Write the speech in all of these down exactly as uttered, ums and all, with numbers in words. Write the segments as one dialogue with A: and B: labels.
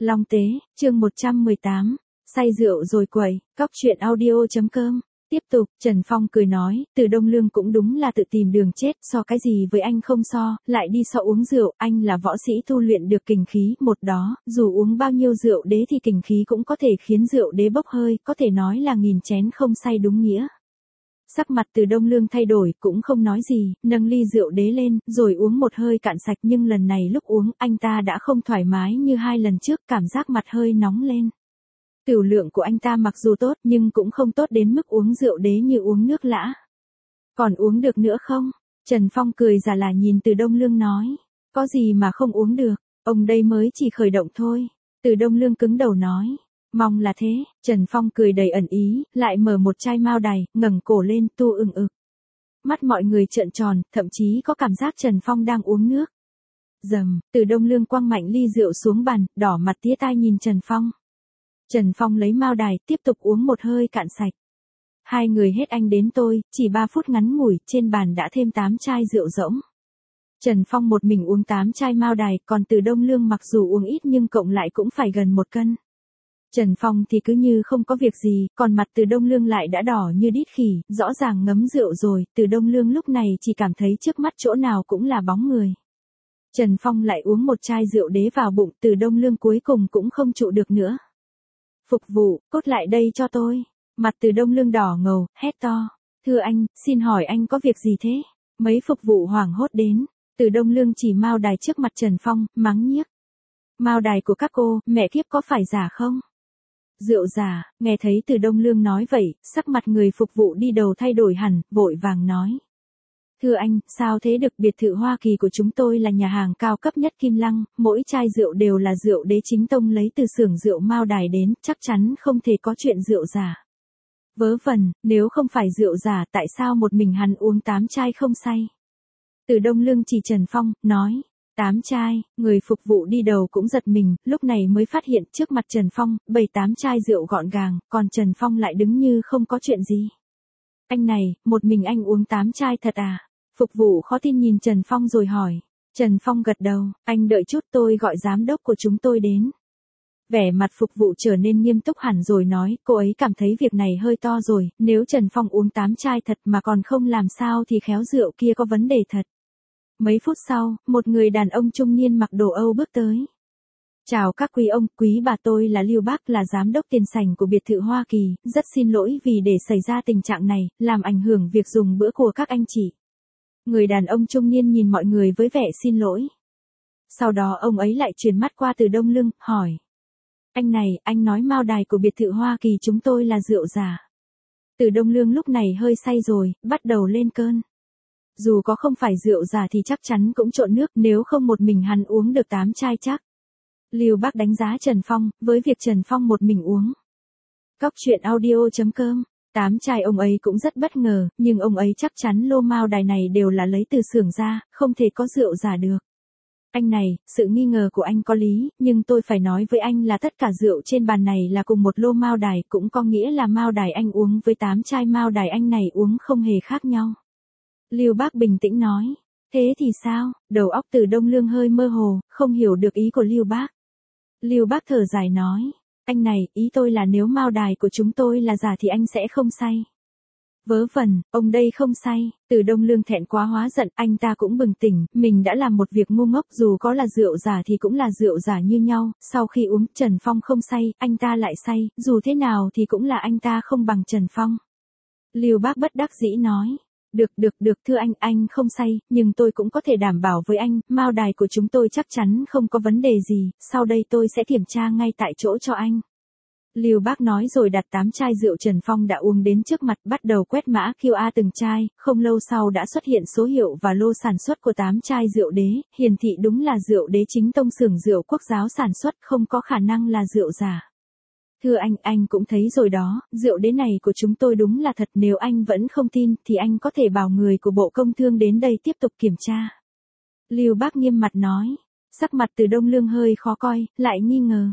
A: Long Tế, chương một trăm mười tám, say rượu rồi quẩy, cóc truyện audio.com. Tiếp tục, Trần Phong cười nói, Từ Đông Lương cũng đúng là tự tìm đường chết, so cái gì với anh không so, lại đi so uống rượu, anh là võ sĩ tu luyện được kình khí, một đó, dù uống bao nhiêu rượu đế thì kình khí cũng có thể khiến rượu đế bốc hơi, có thể nói là nghìn chén không say đúng nghĩa. Sắc mặt Từ Đông Lương thay đổi, cũng không nói gì, nâng ly rượu đế lên, rồi uống một hơi cạn sạch, nhưng lần này lúc uống, anh ta đã không thoải mái như hai lần trước, cảm giác mặt hơi nóng lên. Tửu lượng của anh ta mặc dù tốt, nhưng cũng không tốt đến mức uống rượu đế như uống nước lã. Còn uống được nữa không? Trần Phong cười giả là nhìn Từ Đông Lương nói, có gì mà không uống được, ông đây mới chỉ khởi động thôi. Từ Đông Lương cứng đầu nói, mong là thế. Trần Phong cười đầy ẩn ý, lại mở một chai mao đài, ngẩng cổ lên, tu ưng ực. Mắt mọi người trợn tròn, thậm chí có cảm giác Trần Phong đang uống nước. Dầm, Từ Đông Lương quăng mạnh ly rượu xuống bàn, đỏ mặt tía tai nhìn Trần Phong. Trần Phong lấy mao đài, tiếp tục uống một hơi cạn sạch. Hai người hết anh đến tôi, chỉ ba phút ngắn ngủi, trên bàn đã thêm tám chai rượu rỗng. Trần Phong một mình uống tám chai mao đài, còn Từ Đông Lương mặc dù uống ít nhưng cộng lại cũng phải gần một cân. Trần Phong thì cứ như không có việc gì, còn mặt Từ Đông Lương lại đã đỏ như đít khỉ, rõ ràng ngấm rượu rồi, Từ Đông Lương lúc này chỉ cảm thấy trước mắt chỗ nào cũng là bóng người. Trần Phong lại uống một chai rượu đế vào bụng, Từ Đông Lương cuối cùng cũng không trụ được nữa. Phục vụ, cốt lại đây cho tôi. Mặt Từ Đông Lương đỏ ngầu, hét to. Thưa anh, xin hỏi anh có việc gì thế? Mấy phục vụ hoảng hốt đến. Từ Đông Lương chỉ mao đài trước mặt Trần Phong, mắng nhiếc. Mao đài của các cô, mẹ kiếp có phải giả không? Rượu giả, nghe thấy Từ Đông Lương nói vậy, sắc mặt người phục vụ đi đầu thay đổi hẳn, vội vàng nói. Thưa anh, sao thế được, biệt thự Hoa Kỳ của chúng tôi là nhà hàng cao cấp nhất Kim Lăng, mỗi chai rượu đều là rượu đế chính tông lấy từ xưởng rượu mao đài đến, chắc chắn không thể có chuyện rượu giả. Vớ vẩn, nếu không phải rượu giả tại sao một mình hắn uống tám chai không say? Từ Đông Lương chỉ Trần Phong, nói. Tám chai, người phục vụ đi đầu cũng giật mình, lúc này mới phát hiện trước mặt Trần Phong, bảy tám chai rượu gọn gàng, còn Trần Phong lại đứng như không có chuyện gì. Anh này, một mình anh uống tám chai thật à? Phục vụ khó tin nhìn Trần Phong rồi hỏi. Trần Phong gật đầu, anh đợi chút tôi gọi giám đốc của chúng tôi đến. Vẻ mặt phục vụ trở nên nghiêm túc hẳn rồi nói, cô ấy cảm thấy việc này hơi to rồi, nếu Trần Phong uống tám chai thật mà còn không làm sao thì khéo rượu kia có vấn đề thật. Mấy phút sau, một người đàn ông trung niên mặc đồ Âu bước tới. Chào các quý ông, quý bà, tôi là Lưu Bác, là giám đốc tiền sảnh của biệt thự Hoa Kỳ, rất xin lỗi vì để xảy ra tình trạng này, làm ảnh hưởng việc dùng bữa của các anh chị. Người đàn ông trung niên nhìn mọi người với vẻ xin lỗi. Sau đó ông ấy lại chuyển mắt qua Từ Đông Lương, hỏi. Anh này, anh nói mao đài của biệt thự Hoa Kỳ chúng tôi là rượu giả. Từ Đông Lương lúc này hơi say rồi, bắt đầu lên cơn. Dù có không phải rượu giả thì chắc chắn cũng trộn nước, nếu không một mình hắn uống được tám chai chắc. Lưu Bác đánh giá Trần Phong, với việc Trần Phong một mình uống. Cóc truyện audio.com. Tám chai ông ấy cũng rất bất ngờ, nhưng ông ấy chắc chắn lô mao đài này đều là lấy từ xưởng ra, không thể có rượu giả được. Anh này, sự nghi ngờ của anh có lý, nhưng tôi phải nói với anh là tất cả rượu trên bàn này là cùng một lô mao đài, cũng có nghĩa là mao đài anh uống với tám chai mao đài anh này uống không hề khác nhau. Lưu Bác bình tĩnh nói, thế thì sao? Đầu óc Từ Đông Lương hơi mơ hồ, không hiểu được ý của Lưu Bác. Lưu Bác thở dài nói, anh này, ý tôi là nếu mao đài của chúng tôi là giả thì anh sẽ không say. Vớ vẩn, ông đây không say. Từ Đông Lương thẹn quá hóa giận, anh ta cũng bừng tỉnh, mình đã làm một việc ngu ngốc, dù có là rượu giả thì cũng là rượu giả như nhau, sau khi uống, Trần Phong không say, anh ta lại say, dù thế nào thì cũng là anh ta không bằng Trần Phong. Lưu Bác bất đắc dĩ nói. Được được được, thưa anh, anh không say, nhưng tôi cũng có thể đảm bảo với anh, mao đài của chúng tôi chắc chắn không có vấn đề gì, sau đây tôi sẽ kiểm tra ngay tại chỗ cho anh. Lưu Bác nói rồi đặt tám chai rượu Trần Phong đã uống đến trước mặt, bắt đầu quét mã quy rờ từng chai, không lâu sau đã xuất hiện số hiệu và lô sản xuất của tám chai rượu đế, hiển thị đúng là rượu đế chính tông xưởng rượu Quốc Giáo sản xuất, không có khả năng là rượu giả. Thưa anh, anh cũng thấy rồi đó, rượu đế này của chúng tôi đúng là thật, nếu anh vẫn không tin thì anh có thể bảo người của Bộ Công Thương đến đây tiếp tục kiểm tra. Lưu Bác nghiêm mặt nói, sắc mặt Từ Đông Lương hơi khó coi, lại nghi ngờ.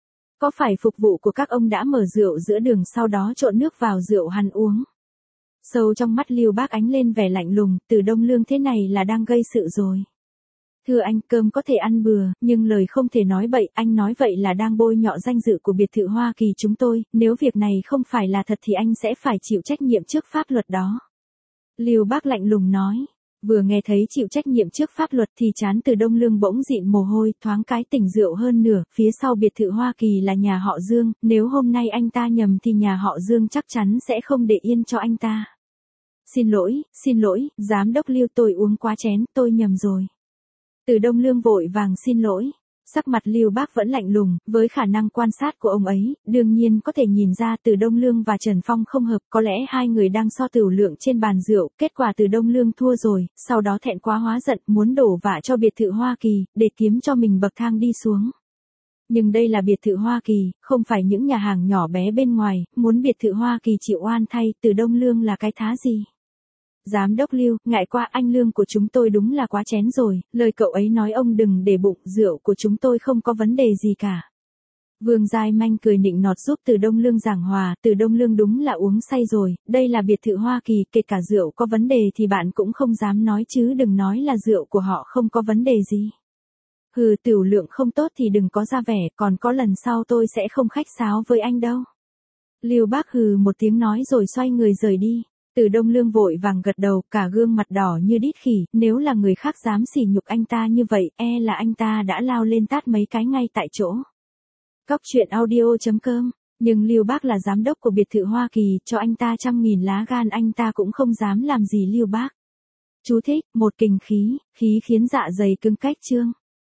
A: Có phải phục vụ của các ông đã mở rượu giữa đường sau đó trộn nước vào rượu hắn uống? Sâu trong mắt Lưu Bác ánh lên vẻ lạnh lùng, Từ Đông Lương thế này là đang gây sự rồi. Thưa anh, cơm có thể ăn bừa, nhưng lời không thể nói bậy, anh nói vậy là đang bôi nhọ danh dự của biệt thự Hoa Kỳ chúng tôi, nếu việc này không phải là thật thì anh sẽ phải chịu trách nhiệm trước pháp luật đó. Lưu Bác lạnh lùng nói. Vừa nghe thấy chịu trách nhiệm trước pháp luật thì trán Từ Đông Lương bỗng dịn mồ hôi, thoáng cái tỉnh rượu hơn nửa, phía sau biệt thự Hoa Kỳ là nhà họ Dương, nếu hôm nay anh ta nhầm thì nhà họ Dương chắc chắn sẽ không để yên cho anh ta. Xin lỗi, xin lỗi, giám đốc Lưu, tôi uống quá chén, tôi nhầm rồi. Từ Đông Lương vội vàng xin lỗi. Sắc mặt Lưu Bác vẫn lạnh lùng, với khả năng quan sát của ông ấy, đương nhiên có thể nhìn ra Từ Đông Lương và Trần Phong không hợp, có lẽ hai người đang so tửu lượng trên bàn rượu, kết quả Từ Đông Lương thua rồi, sau đó thẹn quá hóa giận, muốn đổ vạ cho biệt thự Hoa Kỳ, để kiếm cho mình bậc thang đi xuống. Nhưng đây là biệt thự Hoa Kỳ, không phải những nhà hàng nhỏ bé bên ngoài, muốn biệt thự Hoa Kỳ chịu oan thay, Từ Đông Lương là cái thá gì? Giám đốc Lưu, ngại qua anh Lương của chúng tôi đúng là quá chén rồi, lời cậu ấy nói ông đừng để bụng, rượu của chúng tôi không có vấn đề gì cả. Vương Giai Manh cười nịnh nọt giúp Từ Đông Lương giảng hòa, Từ Đông Lương đúng là uống say rồi, đây là biệt thự Hoa Kỳ, kể cả rượu có vấn đề thì bạn cũng không dám nói chứ đừng nói là rượu của họ không có vấn đề gì. Hừ, tửu lượng không tốt thì đừng có ra vẻ, còn có lần sau tôi sẽ không khách sáo với anh đâu. Lưu Bác hừ một tiếng nói rồi xoay người rời đi. Từ Đông Lương vội vàng gật đầu, cả gương mặt đỏ như đít khỉ, nếu là người khác dám sỉ nhục anh ta như vậy, e là anh ta đã lao lên tát mấy cái ngay tại chỗ. Cóc truyện audio chấm com, nhưng Lưu Bác là giám đốc của biệt thự Hoa Kỳ, cho anh ta trăm nghìn lá gan anh ta cũng không dám làm gì Lưu Bác. Chú thích, một kình khí, khí khiến dạ dày cứng cách chương.